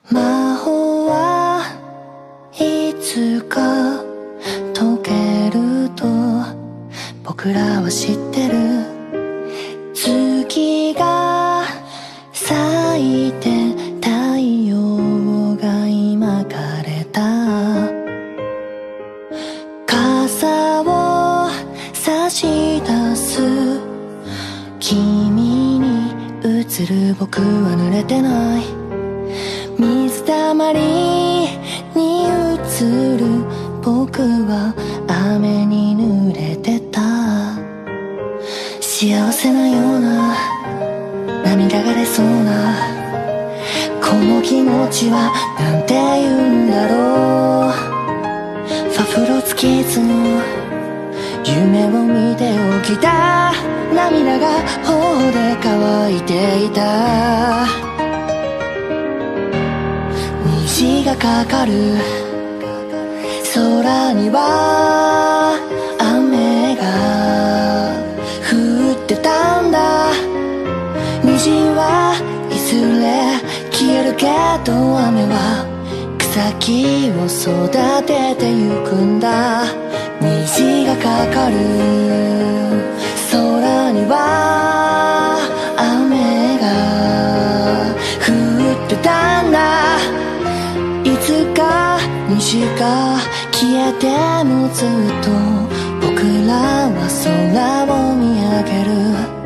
魔法はいつか解けると僕らは知ってる。月が咲いて太陽が今枯れた。傘を差し出す君に映る僕は濡れてない。水たまりに映る僕は雨に濡れてた。幸せなような涙が出そうなこの気持ちはなんて言うんだろう。ファフロツキッズの夢を見て起きた。涙が頬で乾いていた。虹がかかる空には雨が降ってたんだ。虹はいずれ消えるけど雨は草木を育ててゆくんだ。虹がかかる空には雨が降ってたんだ。いつか虹が消えてもずっと僕らは空を見上げる。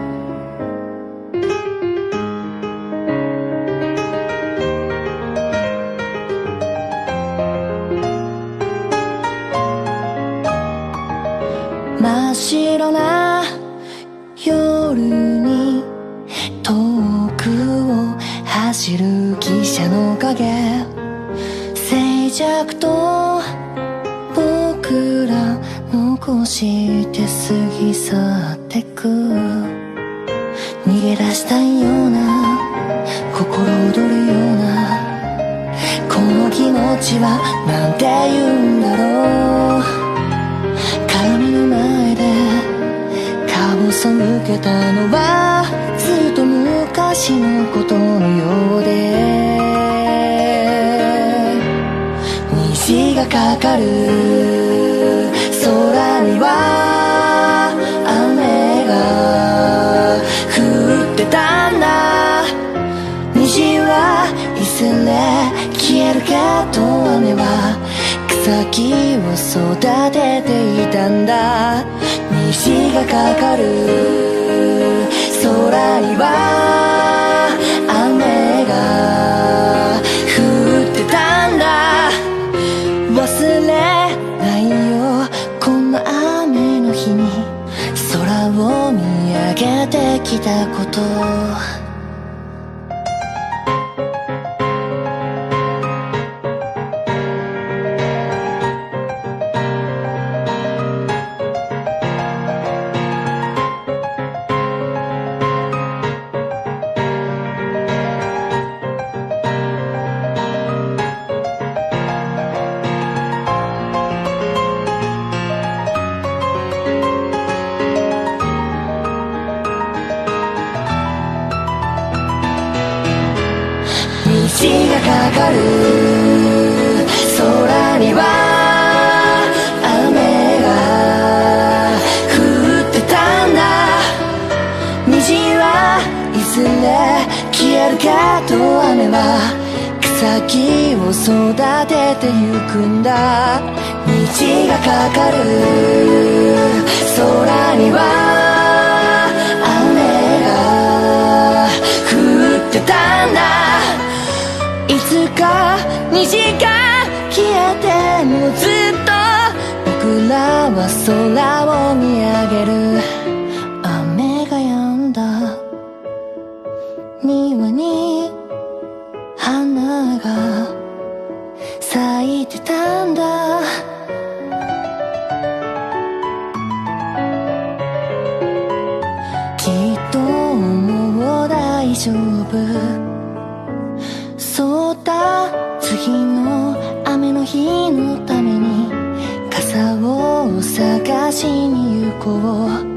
真っ白な夜に遠くを走る汽車の影。静寂と僕ら残して過ぎ去ってく。逃げ出したいような心躍るようなこの気持ちはなんて言うんだろう。鏡の前で顔を背けたのはずっと昔のことのようで。虹がかかる空には雨が降ってたんだ。虹はいずれ消えるけど雨は草木を育てていたんだ。虹がかかる空には雨が降ってたんだ。忘れないよこんな雨の日に空を見上げてきたこと。虹がかかる空には雨が降ってたんだ。虹はいずれ消えるけど雨は草木を育ててゆくんだ。虹がかかる空には雨が降ってたんだ。いつか虹が消えてもずっと僕らは空を見上げる。雨が止んだ庭に花が咲いてたんだ。きっともう大丈夫。そうだ次の雨の日のために傘を探しに行こう。